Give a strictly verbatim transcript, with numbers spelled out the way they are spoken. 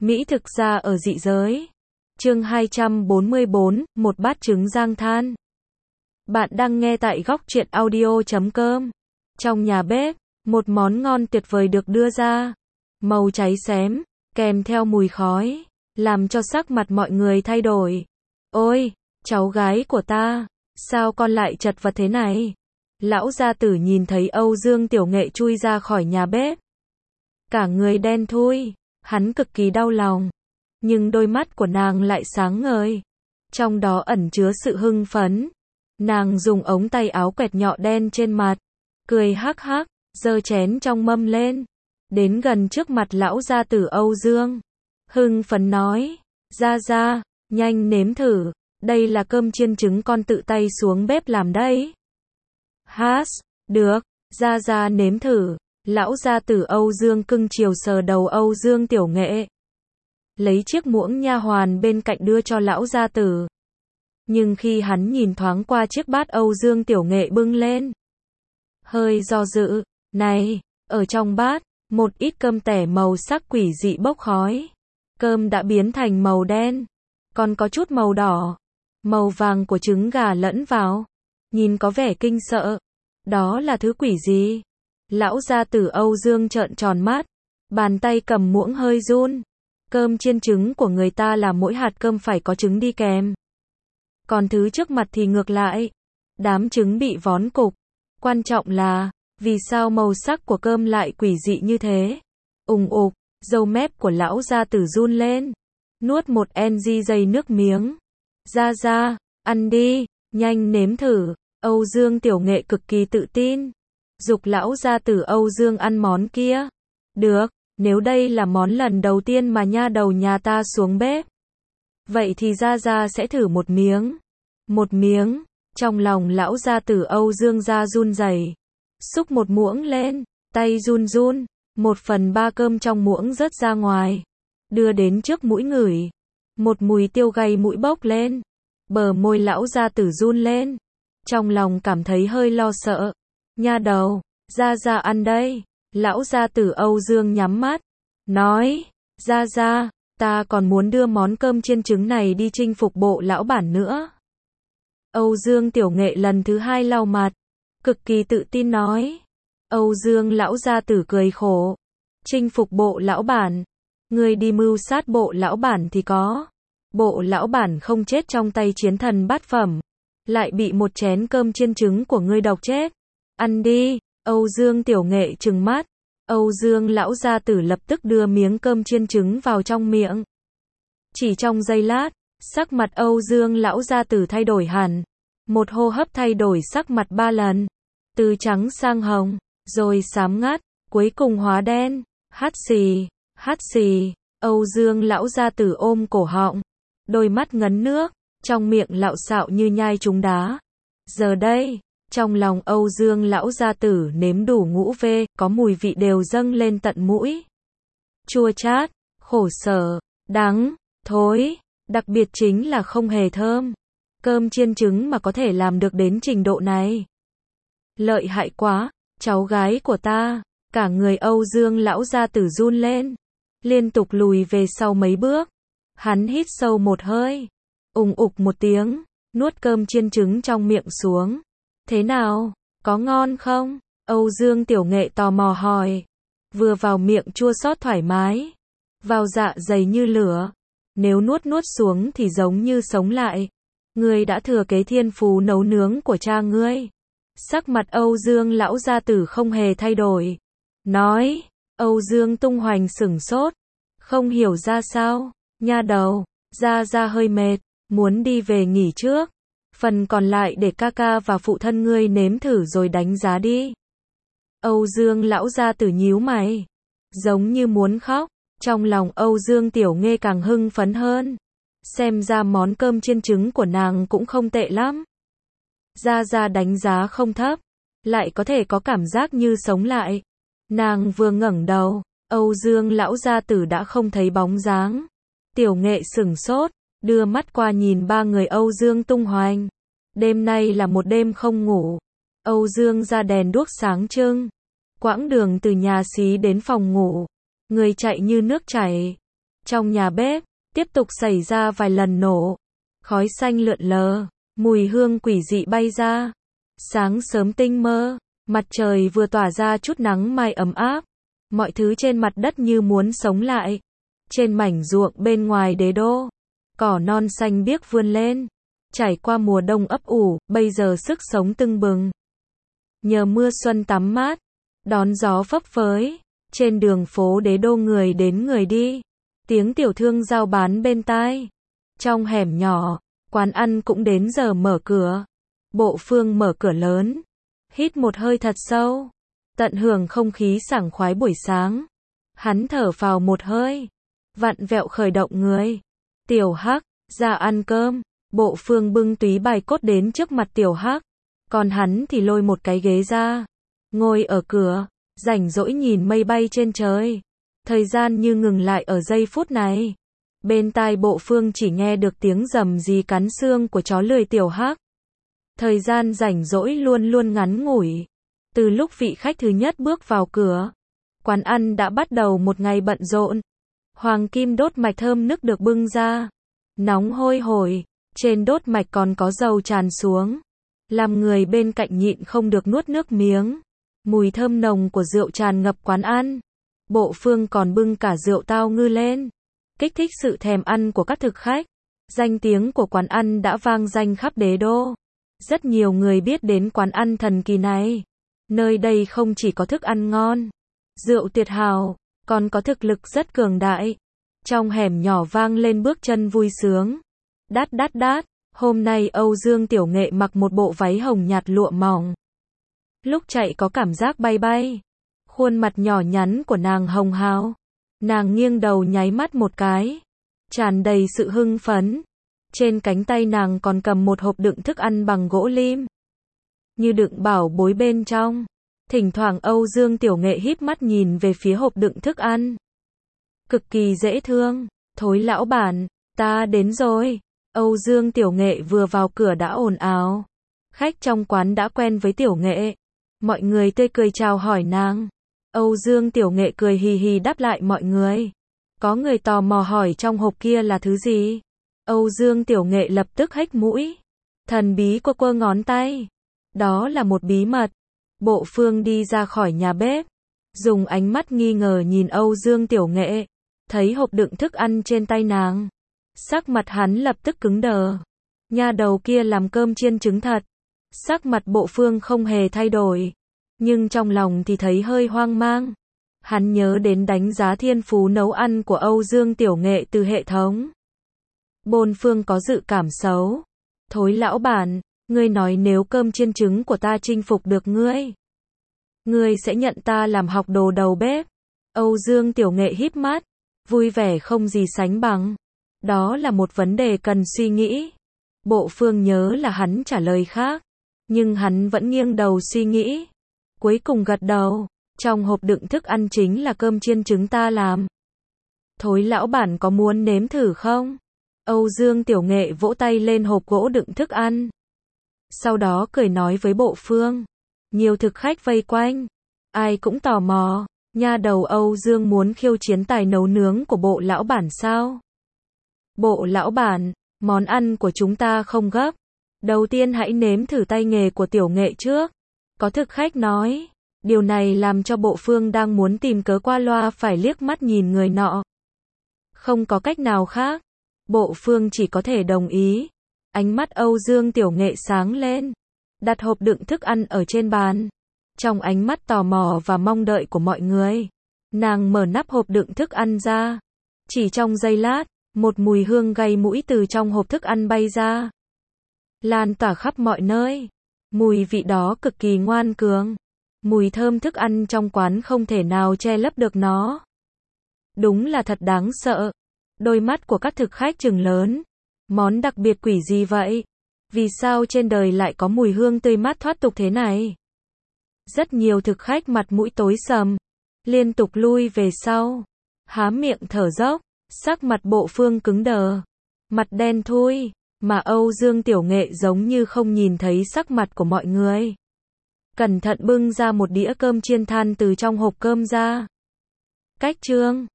Mỹ thực ra ở dị giới. Chương hai trăm bốn mươi bốn, một bát trứng rang than. Bạn đang nghe tại góc truyện audio chấm com. Trong nhà bếp, một món ngon tuyệt vời được đưa ra. Màu cháy xém, kèm theo mùi khói, làm cho sắc mặt mọi người thay đổi. Ôi, cháu gái của ta, sao con lại chật vật thế này? Lão gia tử nhìn thấy Âu Dương Tiểu Nghệ chui ra khỏi nhà bếp. Cả người đen thui, hắn cực kỳ đau lòng. Nhưng đôi mắt của nàng lại sáng ngời. Trong đó ẩn chứa sự hưng phấn. Nàng dùng ống tay áo quẹt nhọ đen trên mặt. Cười hắc hắc, giơ chén trong mâm lên. Đến gần trước mặt lão gia tử Âu Dương. Hưng phấn nói, ra ra, nhanh nếm thử. Đây là cơm chiên trứng con tự tay xuống bếp làm đấy. Hát, được, ra ra nếm thử. Lão gia tử Âu Dương cưng chiều sờ đầu Âu Dương Tiểu Nghệ. Lấy chiếc muỗng nha hoàn bên cạnh đưa cho lão gia tử. Nhưng khi hắn nhìn thoáng qua chiếc bát Âu Dương Tiểu Nghệ bưng lên, hơi do dự, này, ở trong bát, một ít cơm tẻ màu sắc quỷ dị bốc khói. Cơm đã biến thành màu đen, còn có chút màu đỏ, màu vàng của trứng gà lẫn vào. Nhìn có vẻ kinh sợ. Đó là thứ quỷ gì? Lão gia tử Âu Dương trợn tròn mắt, bàn tay cầm muỗng hơi run. Cơm chiên trứng của người ta là mỗi hạt cơm phải có trứng đi kèm. Còn thứ trước mặt thì ngược lại. Đám trứng bị vón cục. Quan trọng là, vì sao màu sắc của cơm lại quỷ dị như thế? Ùng ục, râu mép của lão gia tử run lên. Nuốt một ng dây nước miếng. Ra ra, ăn đi, nhanh nếm thử. Âu Dương Tiểu Nghệ cực kỳ tự tin. Giục lão gia tử Âu Dương ăn món kia. Được, nếu đây là món lần đầu tiên mà nha đầu nhà ta xuống bếp, vậy thì ra ra sẽ thử một miếng. Một miếng, trong lòng lão gia tử Âu Dương ra run rẩy. Xúc một muỗng lên, tay run run, một phần ba cơm trong muỗng rớt ra ngoài. Đưa đến trước mũi ngửi. Một mùi tiêu gay mũi bốc lên. Bờ môi lão gia tử run lên. Trong lòng cảm thấy hơi lo sợ. Nha đầu, ra ra ăn đây. Lão gia tử Âu Dương nhắm mắt, nói, ra ra, ta còn muốn đưa món cơm chiên trứng này đi chinh phục bộ lão bản nữa. Âu Dương Tiểu Nghệ lần thứ hai lau mặt, cực kỳ tự tin nói. Âu Dương lão gia tử cười khổ, chinh phục bộ lão bản, người đi mưu sát bộ lão bản thì có. Bộ lão bản không chết trong tay chiến thần bát phẩm, lại bị một chén cơm chiên trứng của ngươi độc chết. Ăn đi. Âu Dương Tiểu Nghệ trừng mắt. Âu Dương lão gia tử lập tức đưa miếng cơm chiên trứng vào trong miệng. Chỉ trong giây lát, sắc mặt Âu Dương lão gia tử thay đổi hẳn. Một hô hấp thay đổi sắc mặt ba lần. Từ trắng sang hồng, rồi xám ngắt, cuối cùng hóa đen. Hắt xì, hắt xì. Âu Dương lão gia tử ôm cổ họng, đôi mắt ngấn nước, trong miệng lạo xạo như nhai trúng đá. Giờ đây, trong lòng Âu Dương lão gia tử nếm đủ ngũ vê, có mùi vị đều dâng lên tận mũi. Chua chát, khổ sở, đắng, thối, đặc biệt chính là không hề thơm. Cơm chiên trứng mà có thể làm được đến trình độ này. Lợi hại quá, cháu gái của ta. Cả người Âu Dương lão gia tử run lên, liên tục lùi về sau mấy bước. Hắn hít sâu một hơi, ùng ục một tiếng, nuốt cơm chiên trứng trong miệng xuống. Thế nào, có ngon không? Âu Dương Tiểu Nghệ tò mò hỏi. Vừa vào miệng chua xót thoải mái, vào dạ dày như lửa. Nếu nuốt nuốt xuống thì giống như sống lại. Ngươi đã thừa kế thiên phú nấu nướng của cha ngươi. Sắc mặt Âu Dương lão gia tử không hề thay đổi. Nói, Âu Dương tung hoành sửng sốt. Không hiểu ra sao, nha đầu, ra ra hơi mệt, muốn đi về nghỉ trước. Phần còn lại để ca ca và phụ thân ngươi nếm thử rồi đánh giá đi. Âu Dương lão gia tử nhíu mày, giống như muốn khóc. Trong lòng Âu Dương Tiểu Nghệ càng hưng phấn hơn. Xem ra món cơm chiên trứng của nàng cũng không tệ lắm. Gia Gia đánh giá không thấp, lại có thể có cảm giác như sống lại. Nàng vừa ngẩng đầu, Âu Dương lão gia tử đã không thấy bóng dáng. Tiểu Nghệ sửng sốt, đưa mắt qua nhìn ba người Âu Dương tung hoành. Đêm nay là một đêm không ngủ. Âu Dương ra đèn đuốc sáng trưng. Quãng đường từ nhà xí đến phòng ngủ, người chạy như nước chảy. Trong nhà bếp, tiếp tục xảy ra vài lần nổ. Khói xanh lượn lờ, mùi hương quỷ dị bay ra. Sáng sớm tinh mơ, mặt trời vừa tỏa ra chút nắng mai ấm áp. Mọi thứ trên mặt đất như muốn sống lại. Trên mảnh ruộng bên ngoài đế đô, cỏ non xanh biếc vươn lên. Trải qua mùa đông ấp ủ, bây giờ sức sống tưng bừng. Nhờ mưa xuân tắm mát, đón gió phấp phới. Trên đường phố đế đô người đến người đi. Tiếng tiểu thương giao bán bên tai. Trong hẻm nhỏ, quán ăn cũng đến giờ mở cửa. Bộ Phương mở cửa lớn. Hít một hơi thật sâu. Tận hưởng không khí sảng khoái buổi sáng. Hắn thở phào một hơi. Vặn vẹo khởi động người. Tiểu Hắc, ra ăn cơm. Bộ Phương bưng túy bài cốt đến trước mặt Tiểu Hắc. Còn hắn thì lôi một cái ghế ra. Ngồi ở cửa, rảnh rỗi nhìn mây bay trên trời. Thời gian như ngừng lại ở giây phút này. Bên tai Bộ Phương chỉ nghe được tiếng rầm rì cắn xương của chó lười Tiểu Hắc. Thời gian rảnh rỗi luôn luôn ngắn ngủi. Từ lúc vị khách thứ nhất bước vào cửa, quán ăn đã bắt đầu một ngày bận rộn. Hoàng kim đốt mạch thơm nức được bưng ra. Nóng hôi hổi, trên đốt mạch còn có dầu tràn xuống. Làm người bên cạnh nhịn không được nuốt nước miếng. Mùi thơm nồng của rượu tràn ngập quán ăn. Bộ Phương còn bưng cả rượu tao ngư lên. Kích thích sự thèm ăn của các thực khách. Danh tiếng của quán ăn đã vang danh khắp đế đô. Rất nhiều người biết đến quán ăn thần kỳ này. Nơi đây không chỉ có thức ăn ngon, rượu tuyệt hảo, còn có thực lực rất cường đại. Trong hẻm nhỏ vang lên bước chân vui sướng. Đát đát đát, hôm nay Âu Dương Tiểu Nghệ mặc một bộ váy hồng nhạt lụa mỏng. Lúc chạy có cảm giác bay bay. Khuôn mặt nhỏ nhắn của nàng hồng hào. Nàng nghiêng đầu nháy mắt một cái. Tràn đầy sự hưng phấn. Trên cánh tay nàng còn cầm một hộp đựng thức ăn bằng gỗ lim. Như đựng bảo bối bên trong. Thỉnh thoảng Âu Dương Tiểu Nghệ híp mắt nhìn về phía hộp đựng thức ăn. Cực kỳ dễ thương. Thối lão bản, ta đến rồi. Âu Dương Tiểu Nghệ vừa vào cửa đã ồn ào. Khách trong quán đã quen với Tiểu Nghệ. Mọi người tươi cười chào hỏi nàng. Âu Dương Tiểu Nghệ cười hì hì đáp lại mọi người. Có người tò mò hỏi trong hộp kia là thứ gì. Âu Dương Tiểu Nghệ lập tức hếch mũi. Thần bí quơ quơ ngón tay. Đó là một bí mật. Bộ Phương đi ra khỏi nhà bếp. Dùng ánh mắt nghi ngờ nhìn Âu Dương Tiểu Nghệ. Thấy hộp đựng thức ăn trên tay nàng. Sắc mặt hắn lập tức cứng đờ. Nha đầu kia làm cơm chiên trứng thật. Sắc mặt Bộ Phương không hề thay đổi. Nhưng trong lòng thì thấy hơi hoang mang. Hắn nhớ đến đánh giá thiên phú nấu ăn của Âu Dương Tiểu Nghệ từ hệ thống. Bôn Phương có dự cảm xấu. Thối lão bản, ngươi nói nếu cơm chiên trứng của ta chinh phục được ngươi, ngươi sẽ nhận ta làm học đồ đầu bếp. Âu Dương Tiểu Nghệ híp mắt, vui vẻ không gì sánh bằng. Đó là một vấn đề cần suy nghĩ. Bộ Phương nhớ là hắn trả lời khác, nhưng hắn vẫn nghiêng đầu suy nghĩ. Cuối cùng gật đầu, trong hộp đựng thức ăn chính là cơm chiên trứng ta làm. Thối lão bản có muốn nếm thử không? Âu Dương Tiểu Nghệ vỗ tay lên hộp gỗ đựng thức ăn. Sau đó cười nói với Bộ Phương. Nhiều thực khách vây quanh. Ai cũng tò mò. Nha đầu Âu Dương muốn khiêu chiến tài nấu nướng của Bộ lão bản sao? Bộ lão bản, món ăn của chúng ta không gấp. Đầu tiên hãy nếm thử tay nghề của Tiểu Nghệ trước. Có thực khách nói. Điều này làm cho Bộ Phương đang muốn tìm cớ qua loa phải liếc mắt nhìn người nọ. Không có cách nào khác. Bộ Phương chỉ có thể đồng ý. Ánh mắt Âu Dương Tiểu Nghệ sáng lên. Đặt hộp đựng thức ăn ở trên bàn. Trong ánh mắt tò mò và mong đợi của mọi người, nàng mở nắp hộp đựng thức ăn ra. Chỉ trong giây lát, một mùi hương gây mũi từ trong hộp thức ăn bay ra. Lan tỏa khắp mọi nơi. Mùi vị đó cực kỳ ngoan cường. Mùi thơm thức ăn trong quán không thể nào che lấp được nó. Đúng là thật đáng sợ. Đôi mắt của các thực khách trừng lớn. Món đặc biệt quỷ gì vậy? Vì sao trên đời lại có mùi hương tươi mát thoát tục thế này? Rất nhiều thực khách mặt mũi tối sầm, liên tục lui về sau, há miệng thở dốc, sắc mặt Bộ Phương cứng đờ, mặt đen thui, mà Âu Dương Tiểu Nghệ giống như không nhìn thấy sắc mặt của mọi người. Cẩn thận bưng ra một đĩa cơm chiên than từ trong hộp cơm ra. Cách chương